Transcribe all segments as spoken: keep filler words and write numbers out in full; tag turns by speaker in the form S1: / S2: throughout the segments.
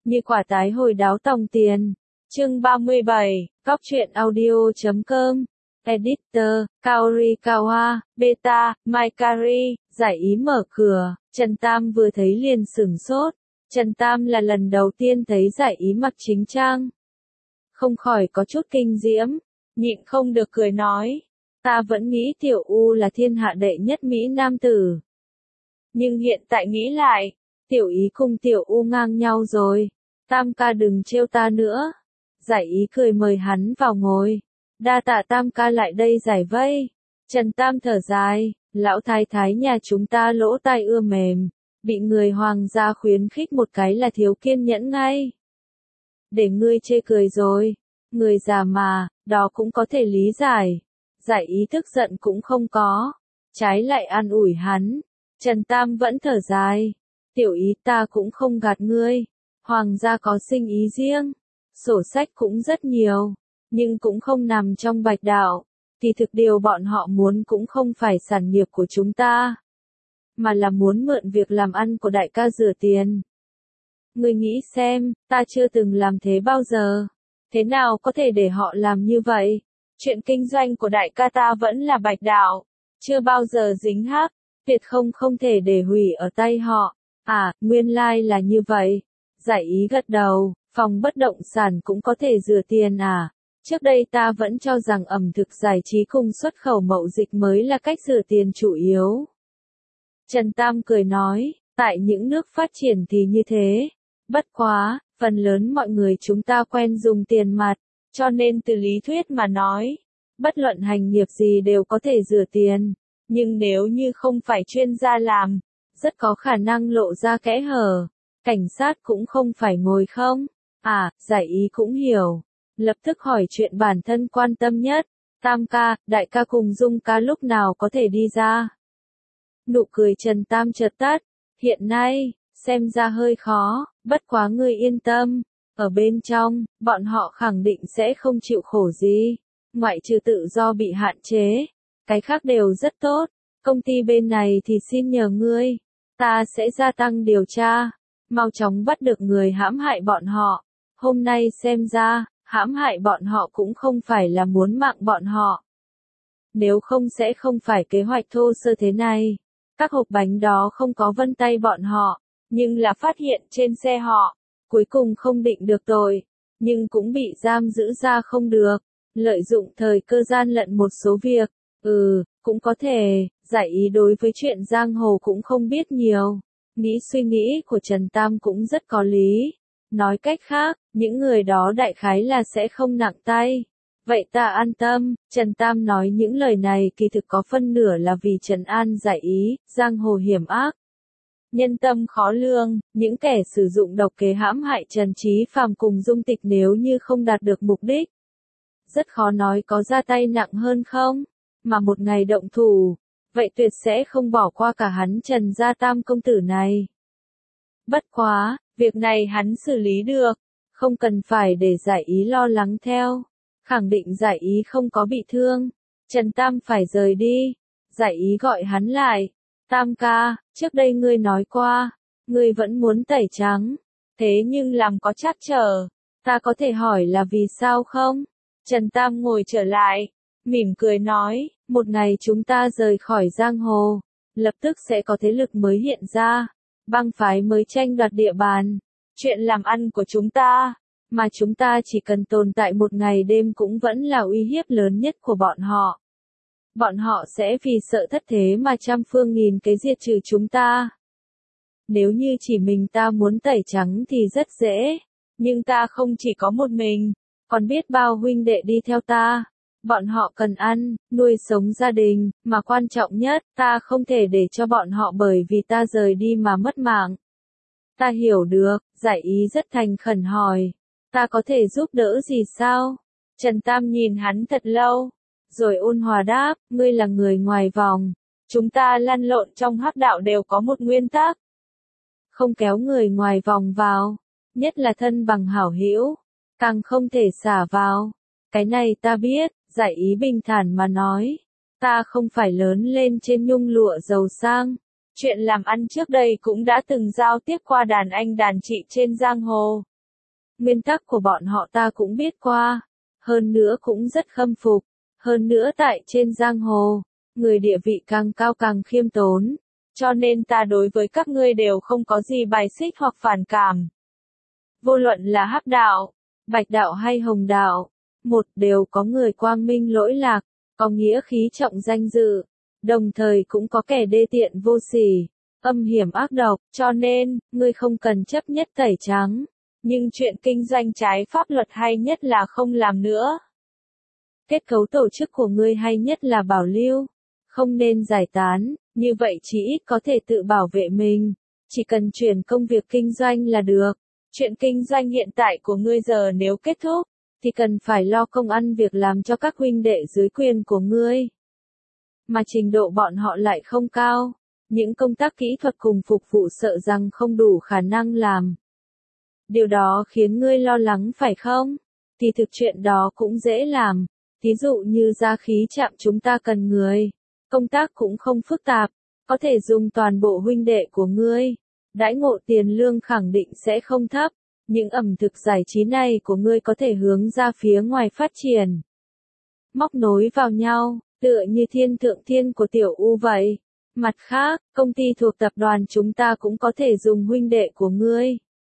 S1: như quả tái hồi đáo tòng tiền. Chương ba mươi bảy, Góc truyện audio chấm com. Editor, Kaori Kawa, Beta, Maikari, giải ý mở cửa, Trần Tam vừa thấy liền sửng sốt. Trần Tam là lần đầu tiên thấy giải ý mặc chính trang. Không khỏi có chút kinh diễm, nhịn không được cười nói. Ta vẫn nghĩ Tiểu U là thiên hạ đệ nhất Mỹ nam tử. Nhưng hiện tại nghĩ lại, Tiểu Ý cùng Tiểu U ngang nhau rồi. Tam ca đừng trêu ta nữa. Giải ý cười mời hắn vào ngồi. Đa tạ Tam ca lại đây giải vây. Trần Tam thở dài, lão thái thái nhà chúng ta lỗ tai ưa mềm. Bị người hoàng gia khuyến khích một cái là thiếu kiên nhẫn ngay. Để ngươi chê cười rồi. Người già mà, đó cũng có thể lý giải. Giải ý tức giận cũng không có. Trái lại an ủi hắn. Trần Tam vẫn thở dài. Tiểu Ý ta cũng không gạt ngươi. Hoàng gia có sinh ý riêng. Sổ sách cũng rất nhiều. Nhưng cũng không nằm trong bạch đạo. Thì thực điều bọn họ muốn cũng không phải sản nghiệp của chúng ta. Mà là muốn mượn việc làm ăn của đại ca rửa tiền. Ngươi nghĩ xem, ta chưa từng làm thế bao giờ. Thế nào có thể để họ làm như vậy? Chuyện kinh doanh của đại ca ta vẫn là bạch đạo. Chưa bao giờ dính hắc. Tuyệt không không thể để hủy ở tay họ. À, nguyên lai là như vậy. Giải ý gật đầu, phòng bất động sản cũng có thể rửa tiền à? Trước đây ta vẫn cho rằng ẩm thực giải trí cùng xuất khẩu mậu dịch mới là cách rửa tiền chủ yếu. Trần Tam cười nói, tại những nước phát triển thì như thế. Bất quá, phần lớn mọi người chúng ta quen dùng tiền mặt, cho nên từ lý thuyết mà nói, bất luận hành nghiệp gì đều có thể rửa tiền. Nhưng nếu như không phải chuyên gia làm, rất có khả năng lộ ra kẽ hở. Cảnh sát cũng không phải ngồi không. À, giải ý cũng hiểu. Lập tức hỏi chuyện bản thân quan tâm nhất. Tam ca, đại ca cùng Dung ca lúc nào có thể đi ra? Nụ cười Trần Tam chợt tắt. Hiện nay, xem ra hơi khó, bất quá ngươi yên tâm. Ở bên trong, bọn họ khẳng định sẽ không chịu khổ gì. Ngoại trừ tự do bị hạn chế. Cái khác đều rất tốt. Công ty bên này thì xin nhờ ngươi. Ta sẽ gia tăng điều tra. Mau chóng bắt được người hãm hại bọn họ. Hôm nay xem ra, hãm hại bọn họ cũng không phải là muốn mạng bọn họ. Nếu không sẽ không phải kế hoạch thô sơ thế này. Các hộp bánh đó không có vân tay bọn họ, nhưng là phát hiện trên xe họ. Cuối cùng không định được tội, nhưng cũng bị giam giữ ra không được. Lợi dụng thời cơ gian lận một số việc. Ừ, cũng có thể, giải ý đối với chuyện giang hồ cũng không biết nhiều. Nghĩ suy nghĩ của Trần Tam cũng rất có lý. Nói cách khác, những người đó đại khái là sẽ không nặng tay. Vậy ta an tâm, Trần Tam nói những lời này kỳ thực có phân nửa là vì trấn an giải ý, giang hồ hiểm ác. Nhân tâm khó lường, những kẻ sử dụng độc kế hãm hại Trần Trí Phàm cùng Dung Tịch nếu như không đạt được mục đích. Rất khó nói có ra tay nặng hơn không, mà một ngày động thủ, vậy tuyệt sẽ không bỏ qua cả hắn Trần gia tam công tử này. Bất quá, việc này hắn xử lý được, không cần phải để giải ý lo lắng theo. Khẳng định giải ý không có bị thương. Trần Tam phải rời đi. Giải ý gọi hắn lại. Tam ca, trước đây ngươi nói qua, ngươi vẫn muốn tẩy trắng. Thế nhưng làm có trắc trở. Ta có thể hỏi là vì sao không? Trần Tam ngồi trở lại, mỉm cười nói, một ngày chúng ta rời khỏi giang hồ, lập tức sẽ có thế lực mới hiện ra. Bang phái mới tranh đoạt địa bàn. Chuyện làm ăn của chúng ta. Mà chúng ta chỉ cần tồn tại một ngày đêm cũng vẫn là uy hiếp lớn nhất của bọn họ. Bọn họ sẽ vì sợ thất thế mà trăm phương nghìn kế diệt trừ chúng ta. Nếu như chỉ mình ta muốn tẩy trắng thì rất dễ. Nhưng ta không chỉ có một mình, còn biết bao huynh đệ đi theo ta. Bọn họ cần ăn, nuôi sống gia đình, mà quan trọng nhất, ta không thể để cho bọn họ bởi vì ta rời đi mà mất mạng. Ta hiểu được, giải ý rất thành khẩn hỏi. Ta có thể giúp đỡ gì sao? Trần Tam nhìn hắn thật lâu, rồi ôn hòa đáp, ngươi là người ngoài vòng. Chúng ta lăn lộn trong hắc đạo đều có một nguyên tắc. Không kéo người ngoài vòng vào, nhất là thân bằng hảo hữu, càng không thể xả vào. Cái này ta biết, giải ý bình thản mà nói. Ta không phải lớn lên trên nhung lụa giàu sang. Chuyện làm ăn trước đây cũng đã từng giao tiếp qua đàn anh đàn chị trên giang hồ. Nguyên tắc của bọn họ ta cũng biết qua. Hơn nữa cũng rất khâm phục. Hơn nữa tại trên giang hồ, người địa vị càng cao càng khiêm tốn. Cho nên ta đối với các ngươi đều không có gì bài xích hoặc phản cảm. Vô luận là hắc đạo, bạch đạo hay hồng đạo, một đều có người quang minh lỗi lạc, có nghĩa khí trọng danh dự, đồng thời cũng có kẻ đê tiện vô sỉ, âm hiểm ác độc, cho nên, ngươi không cần chấp nhất tẩy trắng, nhưng chuyện kinh doanh trái pháp luật hay nhất là không làm nữa. Kết cấu tổ chức của ngươi hay nhất là bảo lưu, không nên giải tán, như vậy chỉ ít có thể tự bảo vệ mình, chỉ cần chuyển công việc kinh doanh là được. Chuyện kinh doanh hiện tại của ngươi giờ nếu kết thúc, thì cần phải lo công ăn việc làm cho các huynh đệ dưới quyền của ngươi. Mà trình độ bọn họ lại không cao, những công tác kỹ thuật cùng phục vụ sợ rằng không đủ khả năng làm. Điều đó khiến ngươi lo lắng phải không? Thì thực chuyện đó cũng dễ làm, thí dụ như ra khí trạm chúng ta cần người. Công tác cũng không phức tạp, có thể dùng toàn bộ huynh đệ của ngươi. Đãi ngộ tiền lương khẳng định sẽ không thấp, những ẩm thực giải trí này của ngươi có thể hướng ra phía ngoài phát triển. Móc nối vào nhau, tựa như thiên thượng thiên của tiểu U vậy. Mặt khác, công ty thuộc tập đoàn chúng ta cũng có thể dùng huynh đệ của ngươi.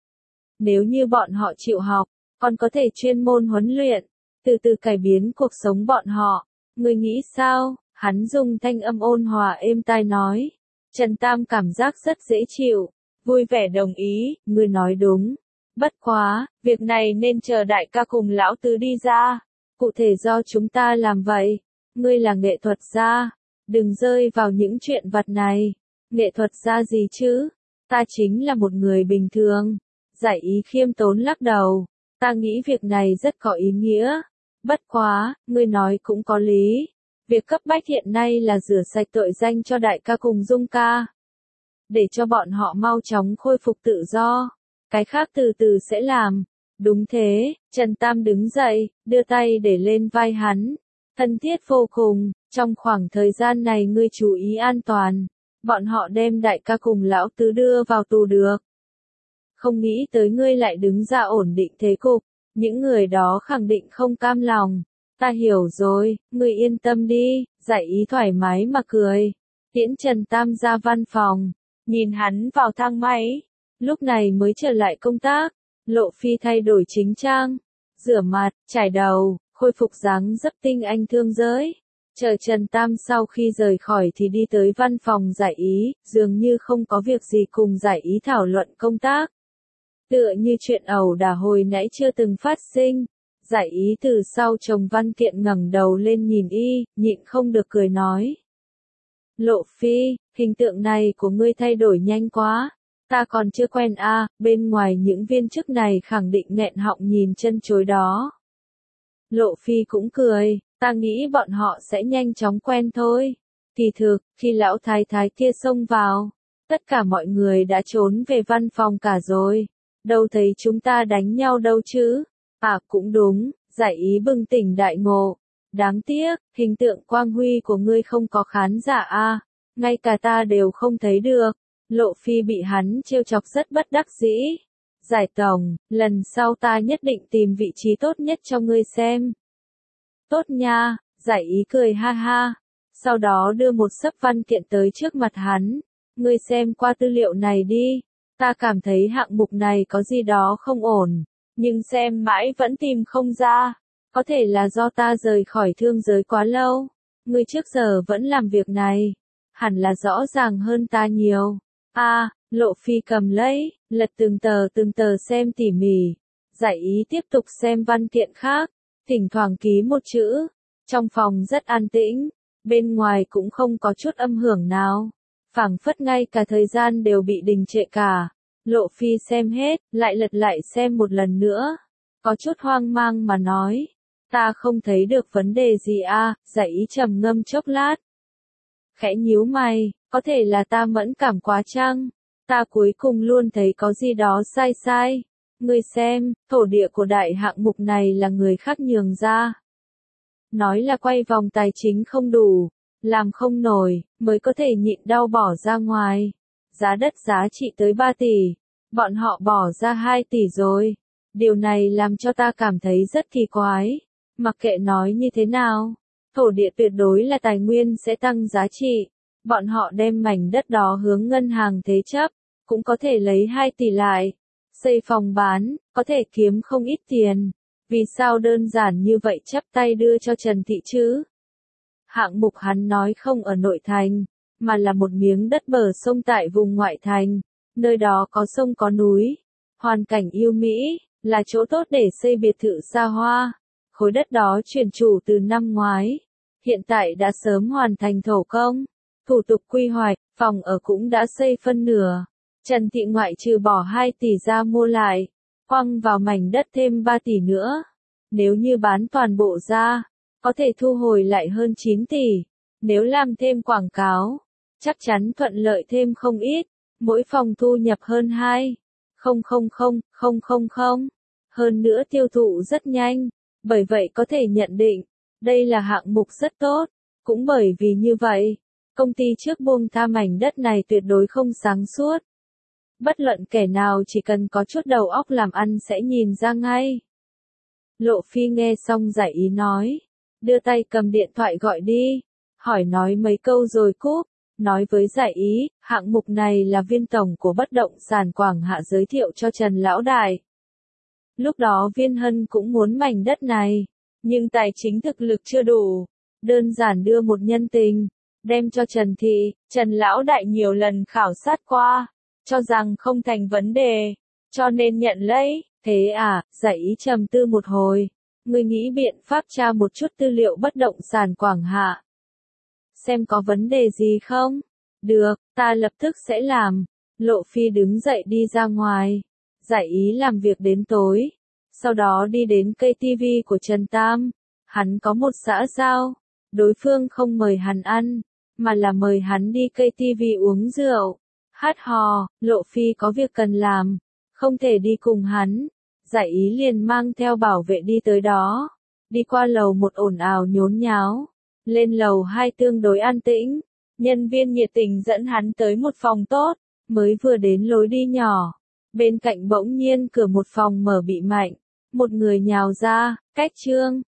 S1: Nếu như bọn họ chịu học, còn có thể chuyên môn huấn luyện, từ từ cải biến cuộc sống bọn họ. Ngươi nghĩ sao? Hắn dùng thanh âm ôn hòa êm tai nói. Trần Tam cảm giác rất dễ chịu, vui vẻ đồng ý, ngươi nói đúng. Bất quá, việc này nên chờ đại ca cùng lão tứ đi ra. Cụ thể do chúng ta làm vậy. Ngươi là nghệ thuật gia, đừng rơi vào những chuyện vặt này. Nghệ thuật gia gì chứ? Ta chính là một người bình thường. Giải ý khiêm tốn lắc đầu. Ta nghĩ việc này rất có ý nghĩa. Bất quá, ngươi nói cũng có lý. Việc cấp bách hiện nay là rửa sạch tội danh cho đại ca cùng Dung ca. Để cho bọn họ mau chóng khôi phục tự do. Cái khác từ từ sẽ làm. Đúng thế, Trần Tam đứng dậy, đưa tay để lên vai hắn. Thân thiết vô cùng, trong khoảng thời gian này ngươi chú ý an toàn. Bọn họ đem đại ca cùng lão tứ đưa vào tù được. Không nghĩ tới ngươi lại đứng ra ổn định thế cục. Những người đó khẳng định không cam lòng. Ta hiểu rồi, ngươi yên tâm đi, giải ý thoải mái mà cười. Tiễn Trần Tam ra văn phòng, nhìn hắn vào thang máy. Lúc này mới trở lại công tác. Lộ Phi thay đổi chính trang, rửa mặt, chải đầu, khôi phục dáng dấp tinh anh thương giới. Chờ Trần Tam sau khi rời khỏi thì đi tới văn phòng giải ý, dường như không có việc gì cùng giải ý thảo luận công tác. Tựa như chuyện ẩu đả hồi nãy chưa từng phát sinh. Giải ý từ sau chồng văn kiện ngẩng đầu lên nhìn y, nhịn không được cười nói. Lộ Phi, hình tượng này của ngươi thay đổi nhanh quá. Ta còn chưa quen a, à, bên ngoài những viên chức này khẳng định nghẹn họng nhìn chân chối đó. Lộ Phi cũng cười, ta nghĩ bọn họ sẽ nhanh chóng quen thôi. Kỳ thực, khi lão thái thái kia xông vào, tất cả mọi người đã trốn về văn phòng cả rồi. Đâu thấy chúng ta đánh nhau đâu chứ. À cũng đúng, giải ý bừng tỉnh đại ngộ. Đáng tiếc, hình tượng quang huy của ngươi không có khán giả a, à, ngay cả ta đều không thấy được. Lộ Phi bị hắn trêu chọc rất bất đắc dĩ. Giải tổng, lần sau ta nhất định tìm vị trí tốt nhất cho ngươi xem. Tốt nha, giải ý cười ha ha. Sau đó đưa một xấp văn kiện tới trước mặt hắn. Ngươi xem qua tư liệu này đi. Ta cảm thấy hạng mục này có gì đó không ổn. Nhưng xem mãi vẫn tìm không ra. Có thể là do ta rời khỏi thương giới quá lâu. Ngươi trước giờ vẫn làm việc này. Hẳn là rõ ràng hơn ta nhiều. A, à, Lộ Phi cầm lấy, lật từng tờ từng tờ xem tỉ mỉ. Giải ý tiếp tục xem văn kiện khác, thỉnh thoảng ký một chữ. Trong phòng rất an tĩnh, bên ngoài cũng không có chút âm hưởng nào. Phảng phất ngay cả thời gian đều bị đình trệ cả. Lộ Phi xem hết, lại lật lại xem một lần nữa. Có chút hoang mang mà nói. Ta không thấy được vấn đề gì a, à, giải ý trầm ngâm chốc lát. Khẽ nhíu mày, có thể là ta mẫn cảm quá chăng? Ta cuối cùng luôn thấy có gì đó sai sai. Ngươi xem, thổ địa của đại hạng mục này là người khác nhường ra. Nói là quay vòng tài chính không đủ, làm không nổi, mới có thể nhịn đau bỏ ra ngoài. Giá đất giá trị tới ba tỷ, bọn họ bỏ ra hai tỷ rồi. Điều này làm cho ta cảm thấy rất kỳ quái. Mặc kệ nói như thế nào, thổ địa tuyệt đối là tài nguyên sẽ tăng giá trị. Bọn họ đem mảnh đất đó hướng ngân hàng thế chấp, cũng có thể lấy hai tỷ lại. Xây phòng bán, có thể kiếm không ít tiền. Vì sao đơn giản như vậy chắp tay đưa cho Trần Thị chứ? Hạng mục hắn nói không ở nội thành, mà là một miếng đất bờ sông tại vùng ngoại thành. Nơi đó có sông có núi, hoàn cảnh yêu mỹ, là chỗ tốt để xây biệt thự xa hoa. Khối đất đó chuyển chủ từ năm ngoái, hiện tại đã sớm hoàn thành thổ công. Thủ tục quy hoạch, phòng ở cũng đã xây phân nửa. Trần Thị ngoại trừ bỏ hai tỷ ra mua lại, quăng vào mảnh đất thêm ba tỷ nữa. Nếu như bán toàn bộ ra, có thể thu hồi lại hơn chín tỷ. Nếu làm thêm quảng cáo, chắc chắn thuận lợi thêm không ít. Mỗi phòng thu nhập hơn hai không không không không không không. Hơn nữa tiêu thụ rất nhanh. Bởi vậy có thể nhận định, đây là hạng mục rất tốt. Cũng bởi vì như vậy, công ty trước buông tha mảnh đất này tuyệt đối không sáng suốt. Bất luận kẻ nào chỉ cần có chút đầu óc làm ăn sẽ nhìn ra ngay. Lộ Phi nghe xong giải ý nói, đưa tay cầm điện thoại gọi đi, hỏi nói mấy câu rồi cúp, nói với giải ý, hạng mục này là viên tổng của bất động sản Quảng Hạ giới thiệu cho Trần Lão Đại. Lúc đó Viên Hân cũng muốn mảnh đất này, nhưng tài chính thực lực chưa đủ, đơn giản đưa một nhân tình, đem cho Trần Thị. Trần Lão Đại nhiều lần khảo sát qua, cho rằng không thành vấn đề, cho nên nhận lấy. Thế à, giải ý trầm tư một hồi, người nghĩ biện pháp tra một chút tư liệu bất động sản Quảng Hạ. Xem có vấn đề gì không? Được, ta lập tức sẽ làm. Lộ Phi đứng dậy đi ra ngoài. Giải ý làm việc đến tối. Sau đó đi đến cây tivi của Trần Tam. Hắn có một xã giao. Đối phương không mời hắn ăn, mà là mời hắn đi cây tivi uống rượu, hát hò. Lộ Phi có việc cần làm, không thể đi cùng hắn. Giải ý liền mang theo bảo vệ đi tới đó. Đi qua lầu một ồn ào nhốn nháo. Lên lầu hai tương đối an tĩnh. Nhân viên nhiệt tình dẫn hắn tới một phòng tốt. Mới vừa đến lối đi nhỏ, bên cạnh bỗng nhiên cửa một phòng mở bị mạnh. Một người nhào ra, cách Trương,